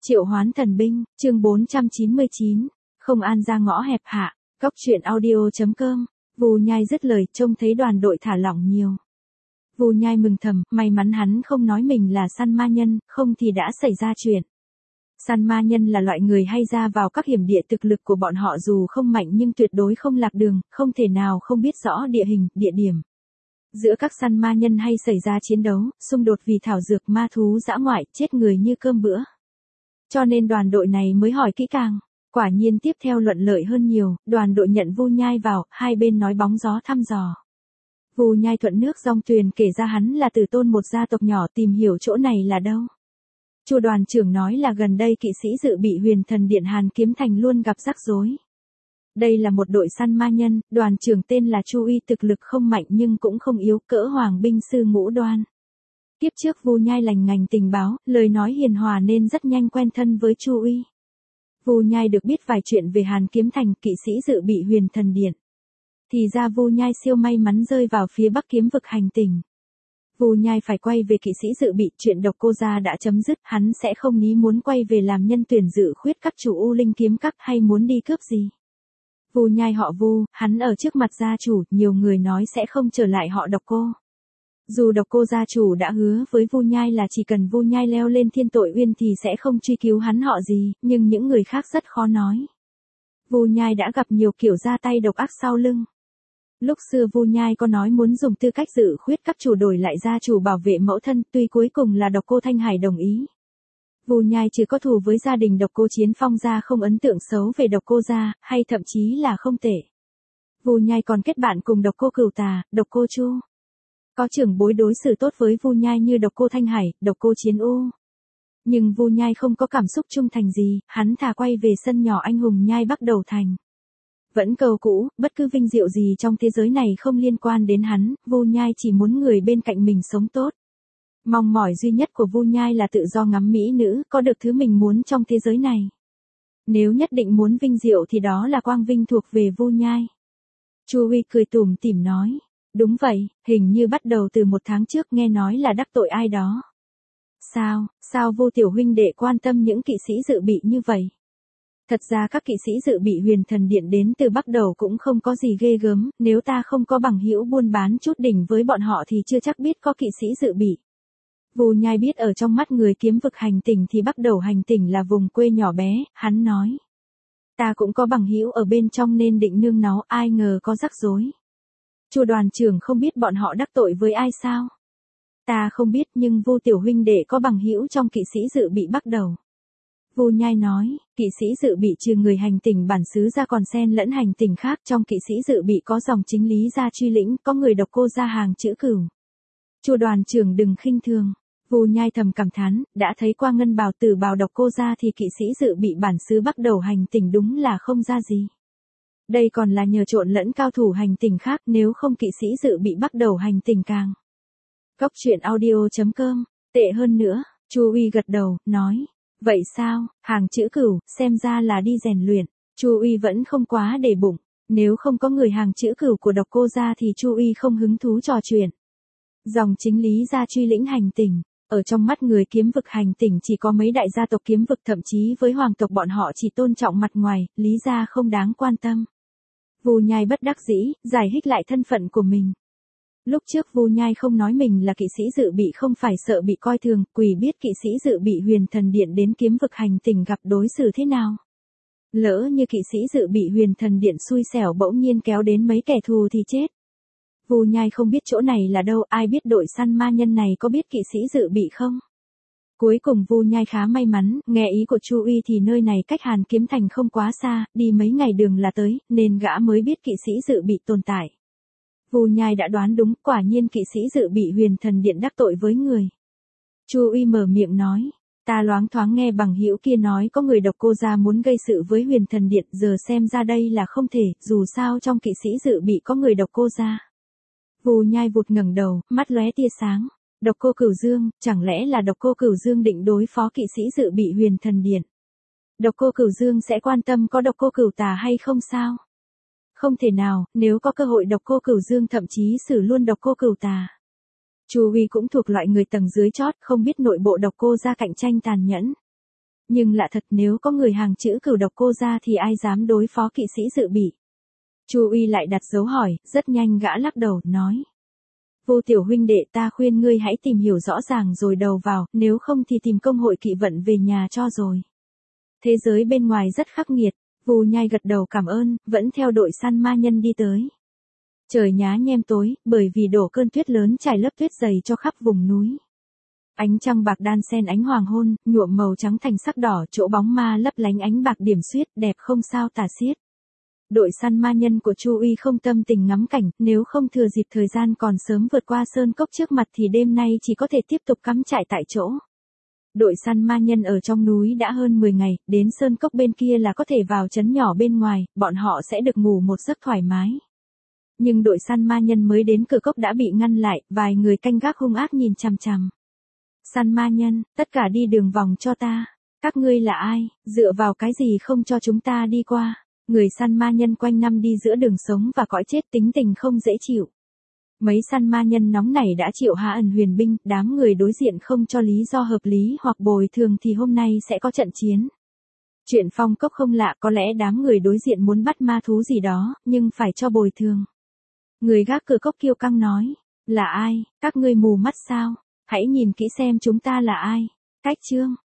Triệu Hoán Thần Binh, chương 499, không an ra ngõ hẹp hạ, cóc truyện audio.com, Vù Nhai dứt lời trông thấy đoàn đội thả lỏng nhiều. Vù Nhai mừng thầm, may mắn hắn không nói mình là săn ma nhân, không thì đã xảy ra chuyện. Săn ma nhân là loại người hay ra vào các hiểm địa, thực lực của bọn họ dù không mạnh nhưng tuyệt đối không lạc đường, không thể nào không biết rõ địa hình, địa điểm. Giữa các săn ma nhân hay xảy ra chiến đấu, xung đột vì thảo dược ma thú dã ngoại, chết người như cơm bữa. Cho nên đoàn đội này mới hỏi kỹ càng. Quả nhiên tiếp theo luận lợi hơn nhiều, đoàn đội nhận Vu Nhai vào, hai bên nói bóng gió thăm dò. Vu Nhai thuận nước dòng tuyền kể ra hắn là tử tôn một gia tộc nhỏ, tìm hiểu chỗ này là đâu. Chu đoàn trưởng nói là gần đây kỵ sĩ dự bị Huyền Thần Điện Hàn Kiếm Thành luôn gặp rắc rối. Đây là một đội săn ma nhân, đoàn trưởng tên là Chu Uy, thực lực không mạnh nhưng cũng không yếu, cỡ hoàng binh sư ngũ đoan. Tiếp trước Vu Nhai lành ngành tình báo, lời nói hiền hòa nên rất nhanh quen thân với Chu Uy. Vu Nhai được biết vài chuyện về Hàn Kiếm Thành, kỵ sĩ dự bị Huyền Thần Điện. Thì ra Vu Nhai siêu may mắn rơi vào phía Bắc Kiếm Vực hành tinh. Vu Nhai phải quay về kỵ sĩ dự bị, chuyện độc cô gia đã chấm dứt, hắn sẽ không ní muốn quay về làm nhân tuyển dự khuyết các chủ U Linh kiếm các hay muốn đi cướp gì. Vu Nhai họ Vu, hắn ở trước mặt gia chủ, nhiều người nói sẽ không trở lại họ độc cô. Dù độc cô gia chủ đã hứa với Vu Nhai là chỉ cần Vu Nhai leo lên Thiên Tội Uyên thì sẽ không truy cứu hắn họ gì, nhưng những người khác rất khó nói. Vu Nhai đã gặp nhiều kiểu ra tay độc ác sau lưng. Lúc xưa Vu Nhai có nói muốn dùng tư cách dự khuyết các chủ đổi lại gia chủ bảo vệ mẫu thân, tuy cuối cùng là độc cô Thanh Hải đồng ý. Vu Nhai chỉ có thù với gia đình độc cô Chiến Phong gia, không ấn tượng xấu về độc cô gia, hay thậm chí là không tệ. Vu Nhai còn kết bạn cùng độc cô Cửu Tà, độc cô Chu. Có trưởng bối đối xử tốt với Vu Nhai như độc cô Thanh Hải, độc cô Chiến U. Nhưng Vu Nhai không có cảm xúc trung thành gì, hắn thà quay về sân nhỏ anh hùng Nhai Bắc Đầu Thành. Vẫn câu cũ, bất cứ vinh diệu gì trong thế giới này không liên quan đến hắn, Vu Nhai chỉ muốn người bên cạnh mình sống tốt. Mong mỏi duy nhất của Vu Nhai là tự do ngắm mỹ nữ, có được thứ mình muốn trong thế giới này. Nếu nhất định muốn vinh diệu thì đó là quang vinh thuộc về Vu Nhai. Chu Uy cười tủm tỉm nói. Đúng vậy, hình như bắt đầu từ 1 tháng trước nghe nói là đắc tội ai đó. Sao Vu tiểu huynh đệ quan tâm những kỵ sĩ dự bị như vậy? Thật ra các kỵ sĩ dự bị Huyền Thần Điện đến từ Bắc Đầu cũng không có gì ghê gớm, nếu ta không có bằng hữu buôn bán chút đỉnh với bọn họ thì chưa chắc biết có kỵ sĩ dự bị. Vu Nhai biết ở trong mắt người Kiếm Vực hành tinh thì Bắc Đầu hành tinh là vùng quê nhỏ bé, hắn nói. Ta cũng có bằng hữu ở bên trong nên định nương náu, ai ngờ có rắc rối. Chu đoàn trưởng không biết bọn họ đắc tội với ai sao? Ta không biết nhưng Vu tiểu huynh đệ có bằng hữu trong kỵ sĩ dự bị Bắc Đầu. Vu Nhai nói, kỵ sĩ dự bị trừ người hành tinh bản xứ ra còn xen lẫn hành tinh khác, trong kỵ sĩ dự bị có dòng chính Lý gia truy lĩnh, có người độc cô gia hàng chữ Cửu. Chu đoàn trưởng đừng khinh thường. Vu Nhai thầm cảm thán, đã thấy qua ngân bào tử bào độc cô gia thì kỵ sĩ dự bị bản xứ Bắc Đầu hành tinh đúng là không ra gì. Đây còn là nhờ trộn lẫn cao thủ hành tinh khác, nếu không kỵ sĩ dự bị Bắc Đầu hành tinh càng. Cóc truyện audio.com, tệ hơn nữa, Chu Uy gật đầu, nói. Vậy sao, hàng chữ Cửu, xem ra là đi rèn luyện. Chu Uy vẫn không quá để bụng, nếu không có người hàng chữ Cửu của độc cô gia thì Chu Uy không hứng thú trò chuyện. Dòng chính Lý gia truy lĩnh hành tinh, ở trong mắt người Kiếm Vực hành tinh chỉ có mấy đại gia tộc Kiếm Vực, thậm chí với hoàng tộc bọn họ chỉ tôn trọng mặt ngoài, Lý gia không đáng quan tâm. Vu Nhai bất đắc dĩ, giải thích lại thân phận của mình. Lúc trước Vu Nhai không nói mình là kỵ sĩ dự bị không phải sợ bị coi thường, quỷ biết kỵ sĩ dự bị Huyền Thần Điện đến Kiếm Vực hành tinh gặp đối xử thế nào. Lỡ như kỵ sĩ dự bị Huyền Thần Điện xui xẻo bỗng nhiên kéo đến mấy kẻ thù thì chết. Vu Nhai không biết chỗ này là đâu, ai biết đội săn ma nhân này có biết kỵ sĩ dự bị không? Cuối cùng Vu Nhai khá may mắn, nghe ý của Chu Uy thì nơi này cách Hàn Kiếm Thành không quá xa, đi mấy ngày đường là tới, nên gã mới biết kỵ sĩ dự bị tồn tại. Vu Nhai đã đoán đúng, quả nhiên kỵ sĩ dự bị Huyền Thần Điện đắc tội với người. Chu Uy mở miệng nói, ta loáng thoáng nghe bằng hữu kia nói có người độc cô gia muốn gây sự với Huyền Thần Điện, giờ xem ra đây là không thể, dù sao trong kỵ sĩ dự bị có người độc cô gia. Vu Nhai vụt ngẩng đầu, mắt lóe tia sáng. Độc cô Cửu Dương, chẳng lẽ là độc cô Cửu Dương định đối phó kỵ sĩ dự bị Huyền Thần Điện? Độc cô Cửu Dương sẽ quan tâm có độc cô Cửu Tà hay không sao? Không thể nào, nếu có cơ hội độc cô Cửu Dương thậm chí xử luôn độc cô Cửu Tà. Chu Uy cũng thuộc loại người tầng dưới chót, không biết nội bộ độc cô gia cạnh tranh tàn nhẫn. Nhưng lạ thật, nếu có người hàng chữ Cửu Độc Cô ra thì ai dám đối phó kỵ sĩ dự bị. Chu Uy lại đặt dấu hỏi, rất nhanh gã lắc đầu, nói. Vô tiểu huynh đệ, ta khuyên ngươi hãy tìm hiểu rõ ràng rồi đầu vào, nếu không thì tìm công hội kỵ vận về nhà cho rồi. Thế giới bên ngoài rất khắc nghiệt. Vù Nhai gật đầu cảm ơn, vẫn theo đội săn ma nhân đi tới. Trời nhá nhem tối, bởi vì đổ cơn tuyết lớn trải lớp tuyết dày cho khắp vùng núi. Ánh trăng bạc đan xen ánh hoàng hôn, nhuộm màu trắng thành sắc đỏ, chỗ bóng ma lấp lánh ánh bạc điểm xuyết, đẹp không sao tả xiết. Đội săn ma nhân của Chu Uy không tâm tình ngắm cảnh, nếu không thừa dịp thời gian còn sớm vượt qua sơn cốc trước mặt thì đêm nay chỉ có thể tiếp tục cắm trại tại chỗ. Đội săn ma nhân ở trong núi đã hơn 10 ngày, đến sơn cốc bên kia là có thể vào trấn nhỏ bên ngoài, bọn họ sẽ được ngủ một giấc thoải mái. Nhưng đội săn ma nhân mới đến cửa cốc đã bị ngăn lại, vài người canh gác hung ác nhìn chằm chằm. Săn ma nhân, tất cả đi đường vòng cho ta. Các ngươi là ai, dựa vào cái gì không cho chúng ta đi qua? Người săn ma nhân quanh năm đi giữa đường sống và cõi chết, tính tình không dễ chịu. Mấy săn ma nhân nóng nảy đã triệu hạ ẩn huyền binh, đám người đối diện không cho lý do hợp lý hoặc bồi thường thì hôm nay sẽ có trận chiến. Chuyện phong cốc không lạ, có lẽ đám người đối diện muốn bắt ma thú gì đó, nhưng phải cho bồi thường. Người gác cửa cốc kiêu căng nói, là ai, các ngươi mù mắt sao? Hãy nhìn kỹ xem chúng ta là ai. Cách chương